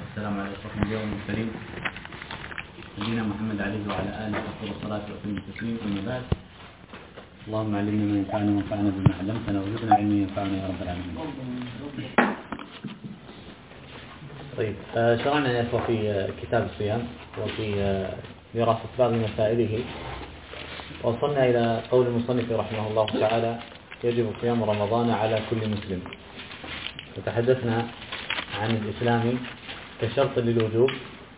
والسلام على أشرف الأنبياء والمرسلين نبينا محمد عليه وعلى آله وصحبه الصلاة وسلم التسليم. أما بعد، اللهم علمنا ما ينفعنا وانفعنا بما علمتنا وزدنا علما ينفعنا يا رب العالمين. طيب، شرعنا يا إخوة في كتاب الصيام وفي دراسة بعض مسائله، وصلنا إلى قول المصنف رحمه الله تعالى: يجب صيام رمضان على كل مسلم. وتحدثنا عن الإسلام كشرط للوجوب،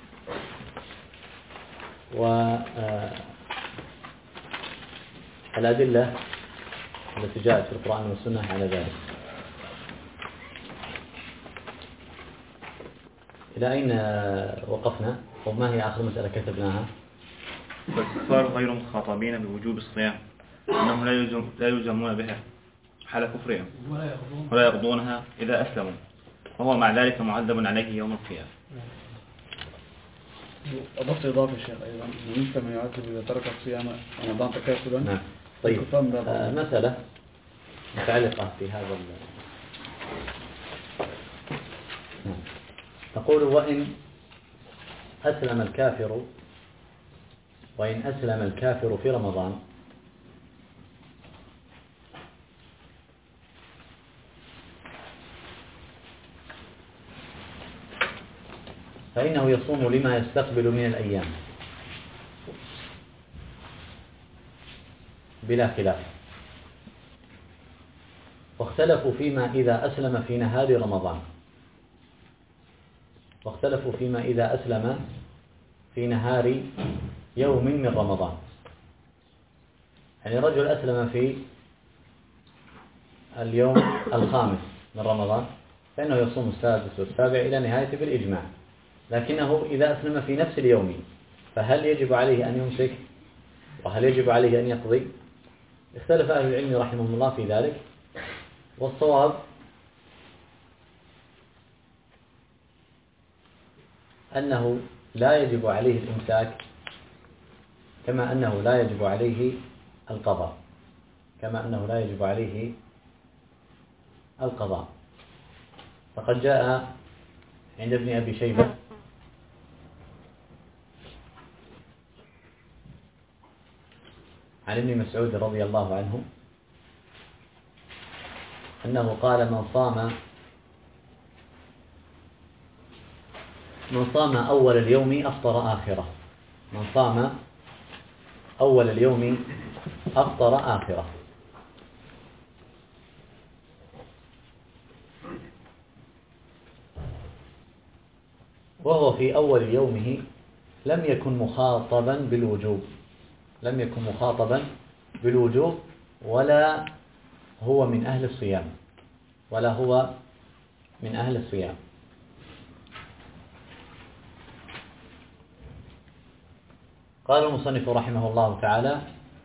والأدلة التي جاءت في القرآن والسنة على ذلك. إلى أين وقفنا؟ وما هي آخر مسألة كتبناها؟ فالكفار غير مخاطبين بوجوب الصيام، أنهم لا يلزمون بها حال كفرهم ولا يقضونها إذا أسلموا، وهو مع ذلك معذب عليه يوم القيامة. أضفت إضافة الشيخ أيضا: بالنسبة من يعذب إذا ترك الصيام رمضان تكاسلا. نعم. طيب، مسألة متعلقة في هذا نعم. نقول: وإن أسلم الكافر في رمضان فإنه يصوم لما يستقبل من الأيام بلا خلاف. واختلفوا فيما إذا أسلم في نهار رمضان، واختلفوا فيما إذا أسلم في نهار يوم من رمضان. يعني رجل أسلم في اليوم الخامس من رمضان فإنه يصوم السادس والسابع إلى نهاية بالإجماع، لكنه إذا أسلم في نفس اليوم فهل يجب عليه أن يمسك وهل يجب عليه أن يقضي؟ اختلف أهل العلم رحمهم الله في ذلك، والصواب أنه لا يجب عليه الإمساك، كما أنه لا يجب عليه القضاء، فقد جاء عند ابن أبي شيبة عن ابن مسعود رضي الله عنه أنه قال: من صام أول اليوم أفطر آخرة. من صام أول اليوم أفطر آخرة. وهو في أول يومه لم يكن مخاطبا بالوجوب ولا هو من أهل الصيام. قال المصنف رحمه الله تعالى: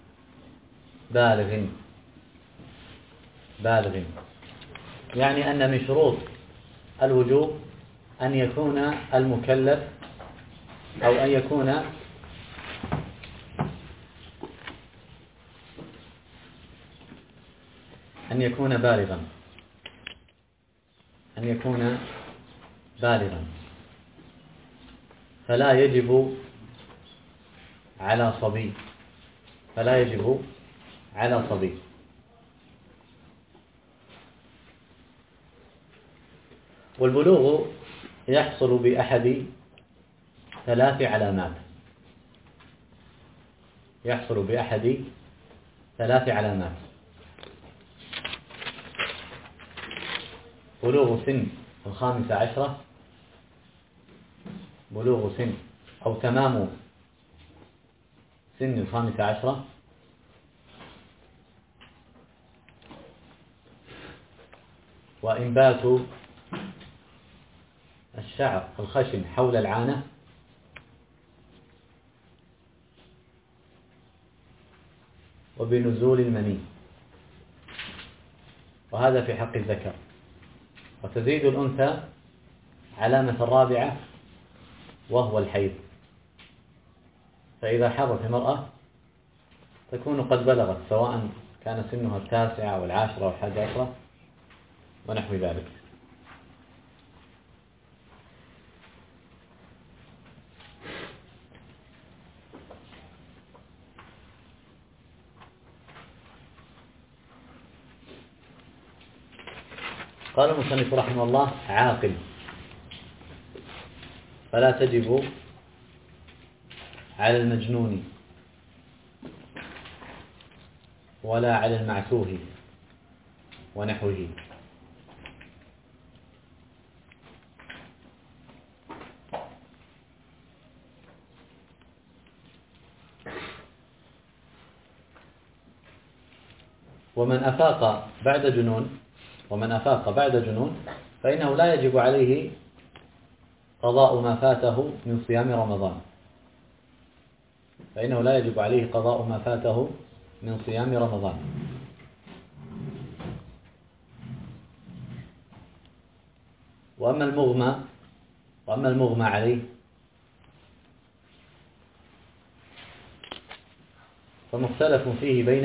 بالغ، يعني أن من شروط الوجوب أن يكون المكلف أو أن يكون بالغا، فلا يجب على صبي. والبلوغ يحصل بأحد ثلاث علامات: بلوغ سن 15، بلوغ سن أو تمام سن 15، وإنبات الشعر الخشن حول العانة، وبنزول المني، وهذا في حق الذكر. وتزيد الأنثى علامة الرابعة وهو الحيض، فإذا حاضت المرأة تكون قد بلغت، سواء كان سنها 9 أو 10 أو 11 ونحو ذلك. قال المصنف رحمه الله: عاقل، فلا تجب على المجنون ولا على المعتوه ونحوه. ومن أفاق بعد جنون فإنه لا يجب عليه قضاء ما فاته من صيام رمضان. وأما المغمى عليه فمختلف فيه بين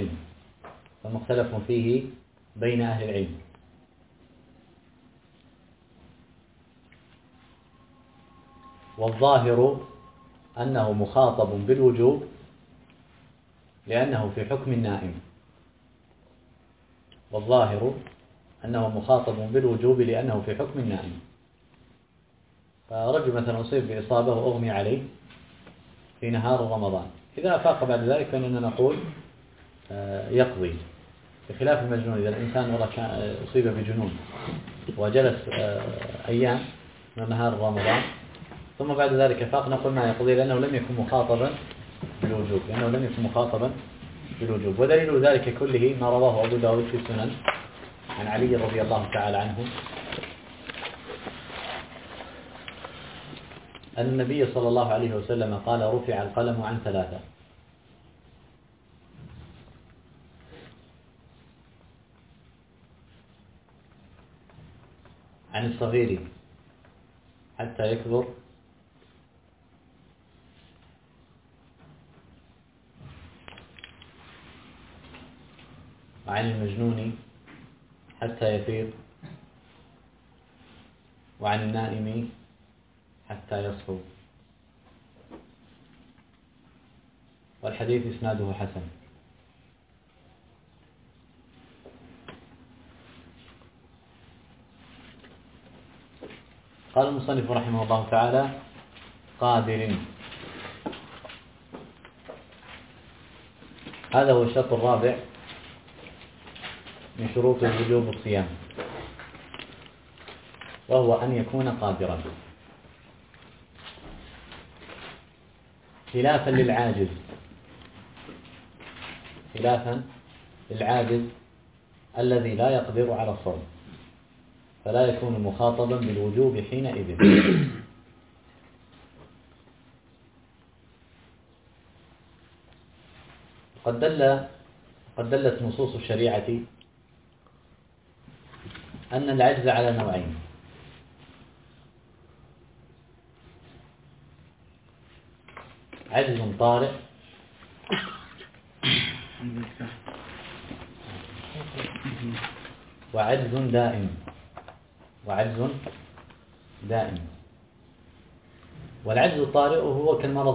أهل العلم. والظاهر أنه مخاطب بالوجوب لأنه في حكم النائم. فرجل مثلا أصيب بإصابة وأغمي عليه في نهار رمضان، إذا أفاق بعد ذلك فإننا نقول يقضي، بخلاف المجنون. إذا الإنسان أصيب بجنون وجلس أيام من نهار رمضان ثم بعد ذلك أفاق، نقول ما يقضي لأنه لم يكن مخاطبا بالوجوب. ودليل ذلك كله ما رواه أبو داود في السنن عن علي رضي الله تعالى عنه أن النبي صلى الله عليه وسلم قال: رفع القلم عن 3: عن الصغير حتى يكبر، وعن المجنون حتى يفيق، وعن النائم حتى يصحو. والحديث إسناده حسن. قال المصنف رحمه الله تعالى: قادر. هذا هو الشرط الرابع من شروط وجوب الصيام، وهو أن يكون قادرا، خلافا للعاجز الذي لا يقدر على الصوم، فلا يكون مخاطبا بالوجوب حينئذ. قد دلت نصوص الشريعة أن العجز على نوعين: عجز طارئ وعجز دائم. والعجز الطارئ هو كالمرض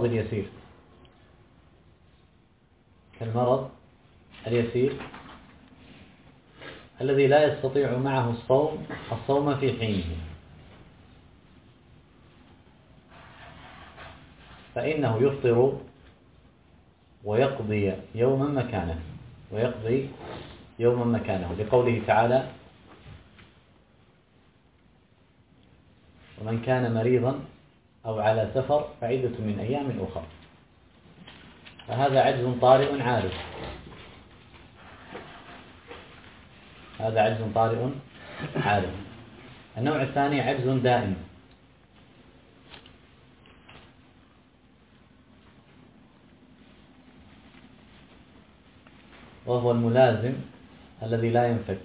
اليسير الذي لا يستطيع معه الصوم في حينه، فإنه يفطر ويقضي يوما مكانه، لقوله تعالى: ومن كان مريضا أو على سفر فعدة من أيام أخرى. فهذا عجز طارئ عارض. النوع الثاني عجز دائم، وهو الملازم الذي لا ينفك،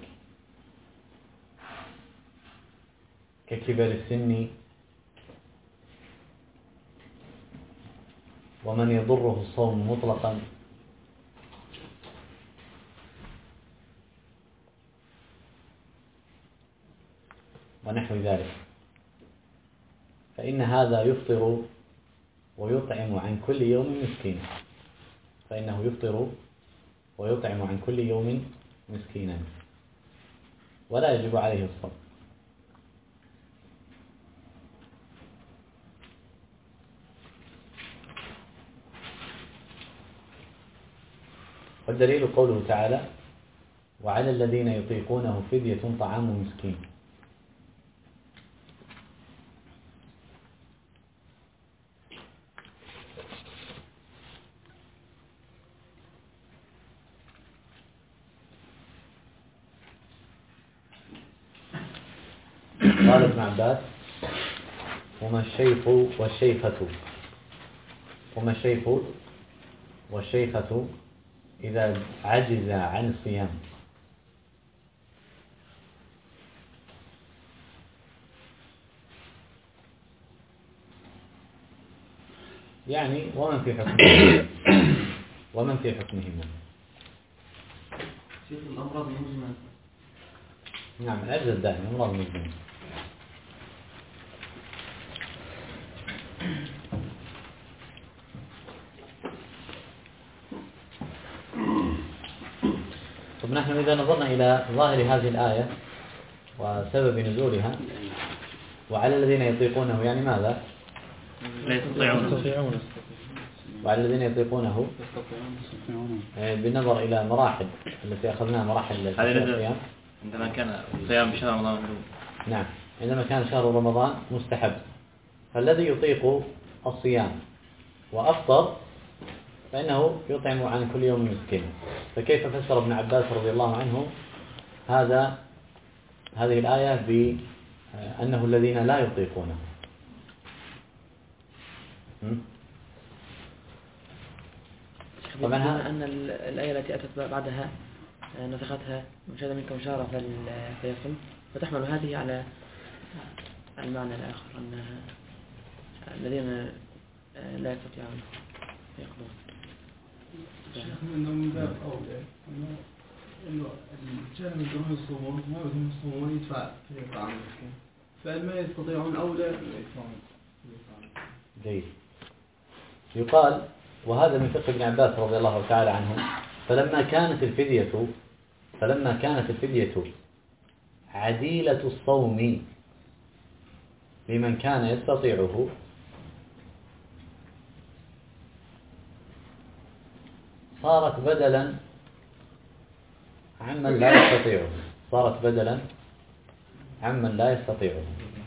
ككبر السن ومن يضره الصوم مطلقا ونحو ذلك، فإن هذا يفطر ويطعم عن كل يوم مسكينا. ولا يجب عليه الصوم. والدليل قوله تعالى: وعلى الذين يطيقونه فدية طعام مسكين. قال ابن عباس: وما الشيخ والشيخة إذا عجز عن الصيام. يعني ومن في حكمهما. شيخ الأمراض المزمنة. نعم، العجز الدائم أمراض مزمنة. طب نحن إذا نظرنا إلى ظاهر هذه الآية وسبب نزولها: وعلى الذين يطيقونه، يعني ماذا؟ لا يستطيعون. وعلى الذين يطيقونه بالنظر إلى مراحل التي أخذناها، مراحل الصيام. عندما كان صيام بشهر رمضان. نعم، عندما كان شهر رمضان مستحب، فالذي يطيق الصيام وأفطر فإنه يطعم عن كل يوم مسكين. فكيف فسر ابن عباس رضي الله عنه هذه الآية بأنه الذين لا يطيقونه؟ طبعا أن الآية التي أتت بعدها نسختها: من شهد منكم شهرا فيصم، فتحمل هذه على المعنى الآخر أنها الذين لا يستطيعون يقضون. شيخ إنه من باب أولى إنه الجاهل من يروح يصومون ما بدهم يصومون يدفع عن المسكين، فما يستطيعون أولى يدفعون. جيد. يقال، وهذا من فقه ابن عباس رضي الله تعالى عنه: فلما كانت الفدية عديلة الصوم لمن كان يستطيعه، صارت بدلا عمن لا يستطيعه.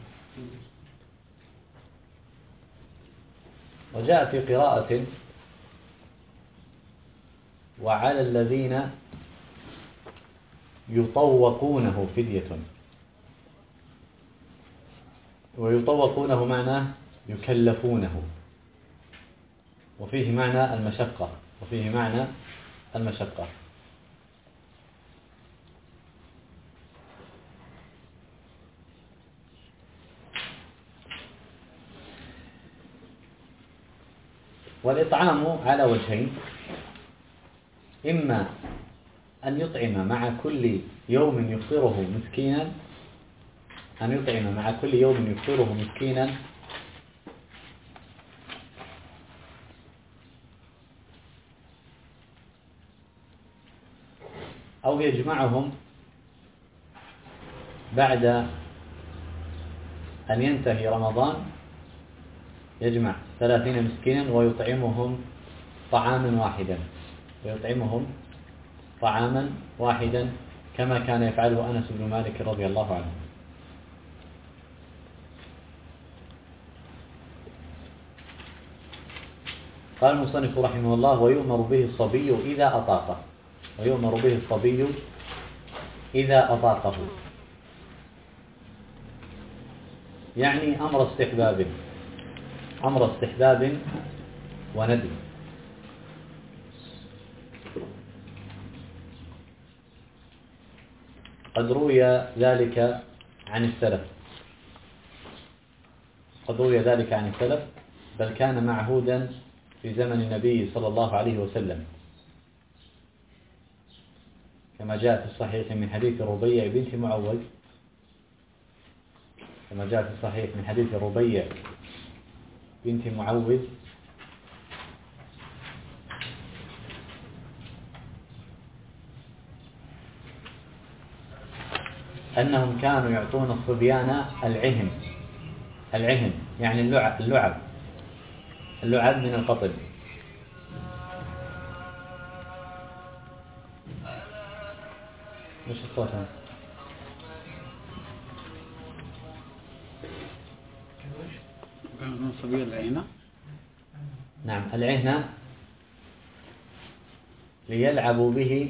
وجاء في قراءة: وعلى الذين يطوقونه فدية. ويطوقونه معناه يكلفونه، وفيه معنى المشقة. والإطعام على وجهين: إما أن يطعم مع كل يوم يفطره مسكينا، أو يجمعهم بعد أن ينتهي رمضان، يجمع 30 مسكينا ويطعمهم طعاما واحدا كما كان يفعله أنس بن مالك رضي الله عنه. قال المصنف رحمه الله: ويؤمر به الصبي إذا أطاقه. يعني أمر استحباب وندب. قد روي ذلك عن السلف، بل كان معهودا في زمن النبي صلى الله عليه وسلم، كما جاء في الصحيح من حديث ربيع بنت معوذ أنهم كانوا يعطون الصبيان العهن يعني اللعب من القطن. مش الصوت هنا. كانوا صبي العينة. نعم العهن ليلعبوا به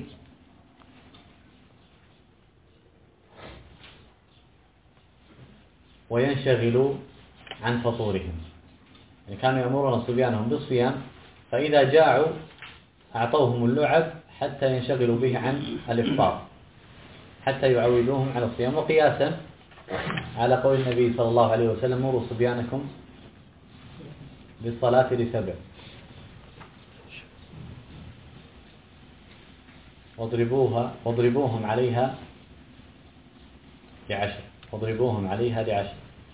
وينشغلوا عن فطورهم، يعني كانوا يأمرون صبيانهم بالصيام فإذا جاعوا أعطوهم اللعب حتى ينشغلوا به عن الإفطار، حتى يعودوهم على الصيام. وقياسا على قول النبي صلى الله عليه وسلم: مروا صبيانكم بالصلاة ل7 واضربوهم عليها ل10.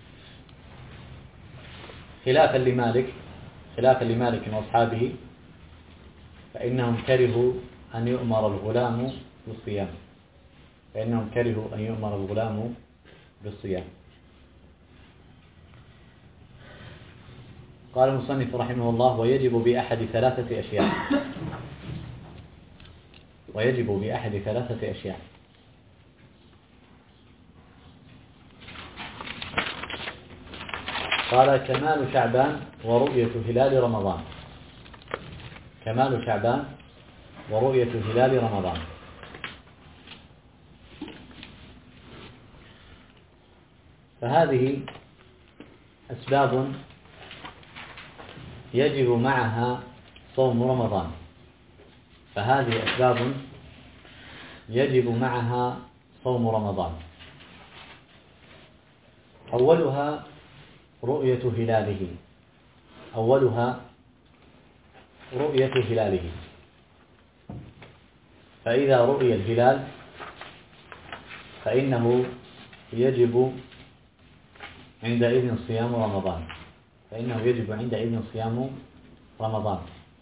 خلافا لمالك وأصحابه فإنهم كرهوا أن يؤمر الغلام بالصيام. قال المصنف رحمه الله: ويجب بأحد 3 أشياء. قال: كمال شعبان ورؤية هلال رمضان. فهذه أسباب يجب معها صوم رمضان. أولها رؤية هلاله. فإذا رؤي الهلال فإنه يجب عندئذ صيام رمضان.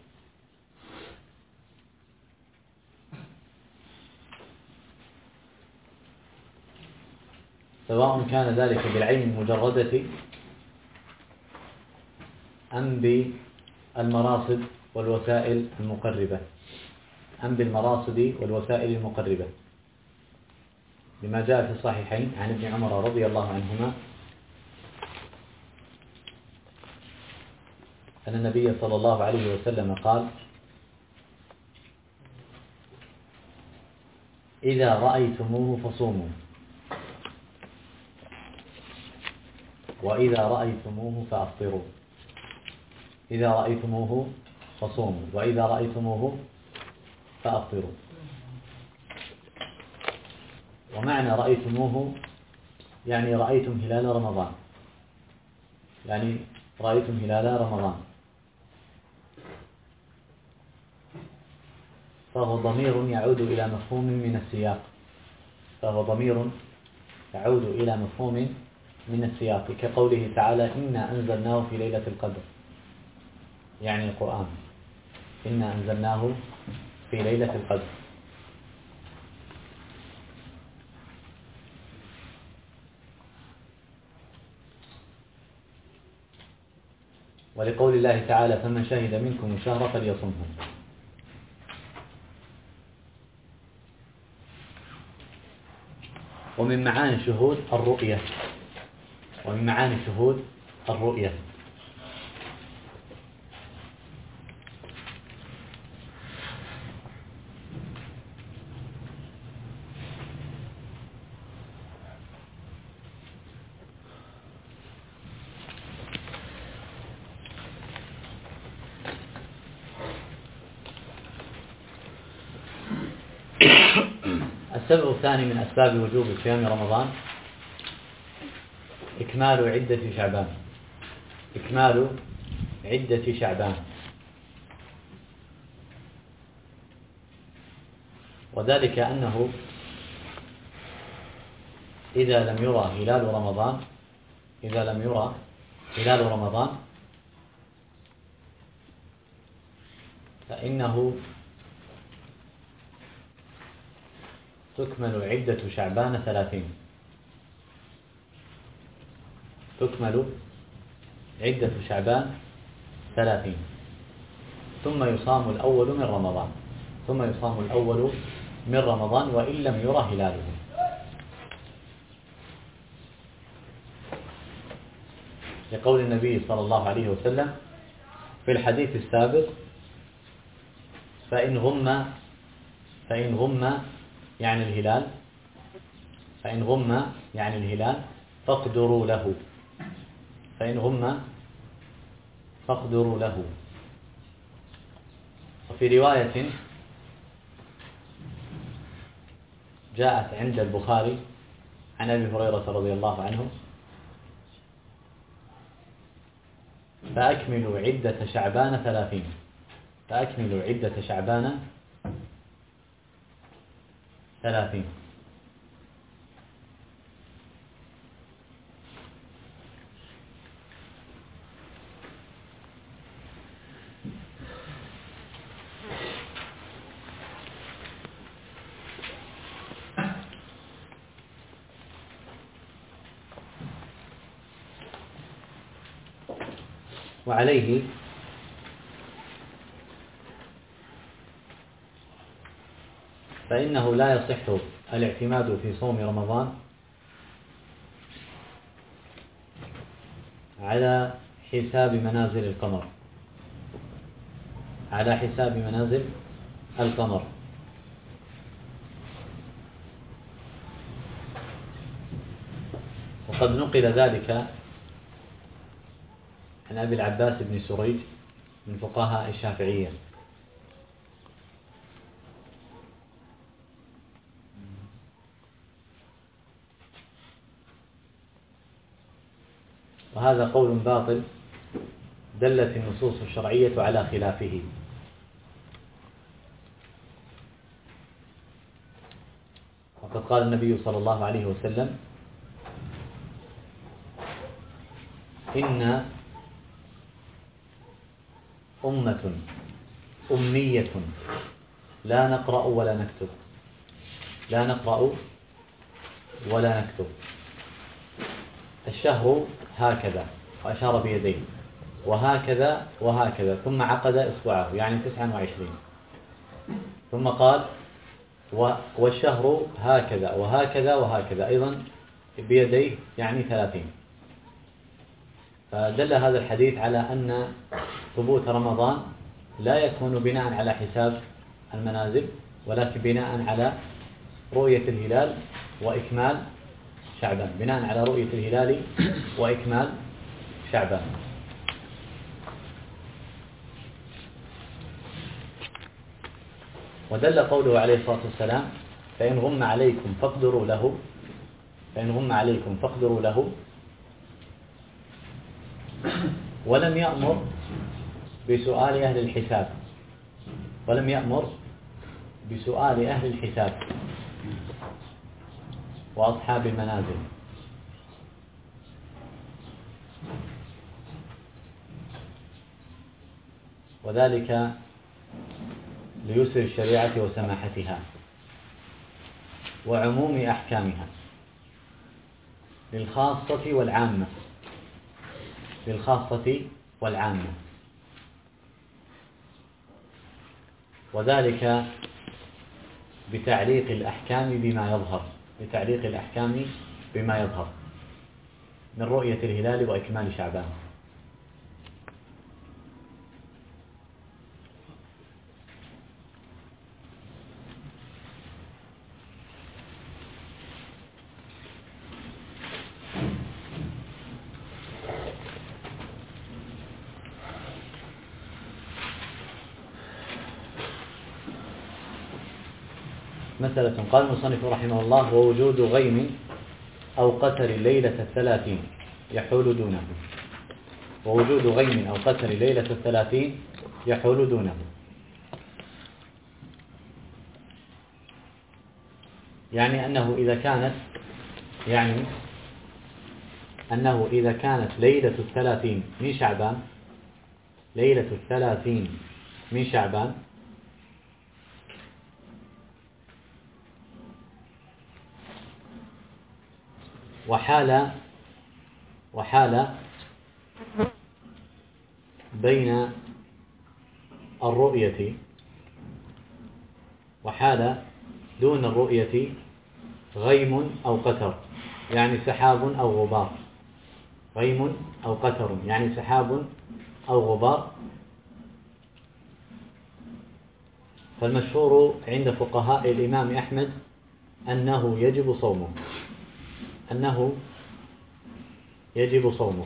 سواء كان ذلك بالعين المجردة أم بالمراصد والوسائل المقربة، لما جاء في الصحيحين عن ابن عمر رضي الله عنهما أن النبي صلى الله عليه وسلم قال: إذا رأيتموه فصوموا، وإذا رأيتموه فأفطروا. إذا رأيتموه فصوموا، وإذا رأيتموه فأفطروا. ومعنى رأيتموه يعني رأيتم هلال رمضان، فهو ضمير يعود إلى مفهوم من السياق كقوله تعالى: إنا أنزلناه في ليلة القدر، يعني القرآن، إنا أنزلناه في ليلة القدر. ولقول الله تعالى: فمن شهد منكم الشهر فليصمه. ومن معاني الشهود الرؤية. السبب الثاني من أسباب وجوب صيام رمضان إكمال عدة شعبان. وذلك أنه إذا لم يرى هلال رمضان فإنه تكمل عدة شعبان 30. تكمل عدة شعبان 30 ثم يصام الأول من رمضان وإن لم يرى هلاله. لقول النبي صلى الله عليه وسلم في الحديث السابق فإن غم يعني الهلال فاقدروا له. وفي رواية جاءت عند البخاري عن أبي هريرة رضي الله عنه فأكملوا عدة شعبان 30. وعليه فإنه لا يصح الاعتماد في صوم رمضان على حساب منازل القمر، وقد نقل ذلك عن أبي العباس بن سريج من فقهاء الشافعية. وهذا قول باطل دلت النصوص الشرعية على خلافه. وقد قال النبي صلى الله عليه وسلم إن أمة أمية لا نقرأ ولا نكتب الشهر هكذا، وأشار بيديه، وهكذا ثم عقد إصبعه يعني 29، ثم قال والشهر وهكذا أيضا بيديه يعني 30. فدل هذا الحديث على أن ثبوت رمضان لا يكون بناء على حساب المنازل، ولكن بناء على رؤية الهلال وإكمال شعبان. ودل قوله عليه الصلاة والسلام فإن غم عليكم فاقدروا له ولم يأمر بسؤال أهل الحساب وأصحاب المنازل، وذلك ليسر الشريعة وسماحتها وعموم أحكامها للخاصة والعامة، وذلك بتعليق الأحكام بما يظهر من رؤية الهلال وإكمال شعبان. مسألة. قال المصنف رحمه الله ووجود غيم أو قتر ليلة 30 يحول دونه. يعني أنه إذا كانت ليلة 30 من شعبان وحال وحال بين الرؤية وحال دون الرؤية غيم أو قتر يعني سحاب أو غبار، غيم أو قتر يعني سحاب أو غبار. فالمشهور عند فقهاء الإمام أحمد أنه يجب صومه، أنه يجب صومه،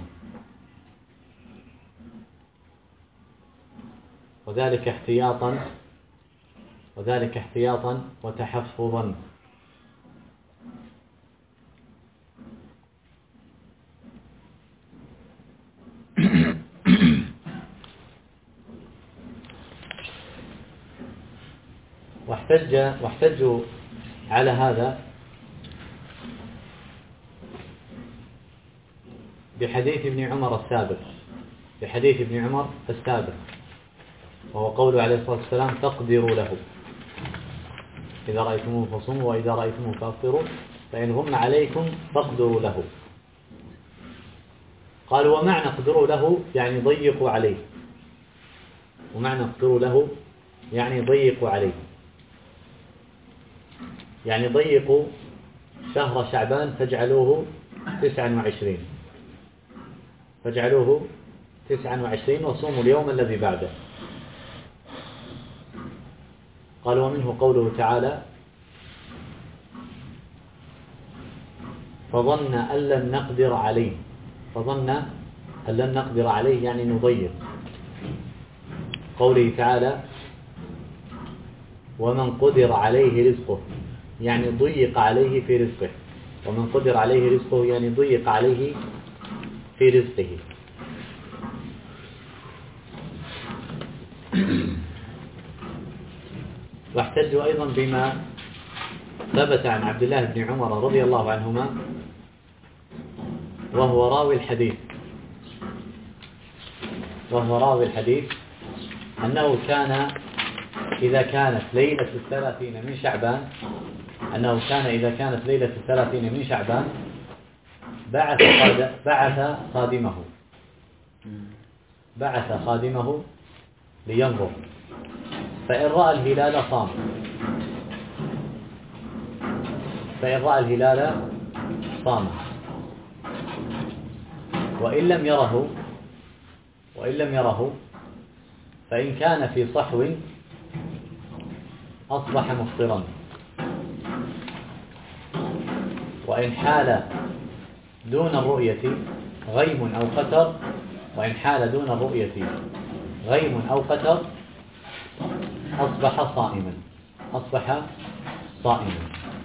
وذلك احتياطا وتحفظا. واحتجوا على هذا بحديث ابن عمر السابق، وهو قوله عليه الصلاة والسلام: تقدروا له إذا رأيتموه فصوموا وإذا رأيتموه فافطروا فإن غم عليكم فاقدروا له. قالوا: ومعنى اقدروا له يعني ضيقوا عليه، ومعنى اقدروا له يعني ضيقوا عليه، يعني ضيقوا شهر شعبان فاجعلوه 29 وصوموا اليوم الذي بعده. قال: ومنه قوله تعالى: فظن أن لن نقدر عليه يعني نضيق. قوله تعالى: ومن قدر عليه رزقه يعني ضيق عليه في رزقه، ومن قدر عليه رزقه يعني ضيق عليه في رزقه. واحتجوا أيضا بما ثبت عن عبد الله بن عمر رضي الله عنهما وهو راوي الحديث أنه كان إذا كانت ليلة 30 من شعبان بعث خادمه لينظر، فإن رأى الهلال صام، وإن لم يره فإن كان في صحو أصبح مفطرا، وإن حال دون الرؤية غيم أو قتر أصبح صائما.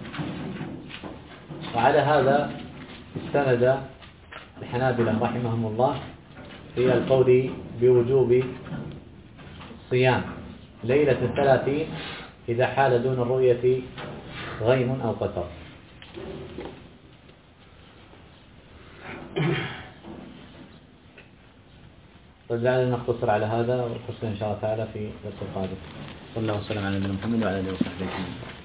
وعلى هذا استند الحنابلة رحمهم الله في القول بوجوب صيام ليلة 30 إذا حال دون الرؤية غيم أو قتر. فلعلنا نقتصر على هذا ونقصر إن شاء الله تعالى في درس القادم. صلى الله وسلم على نبينا محمد وعلى آله وصحبه أجمعين.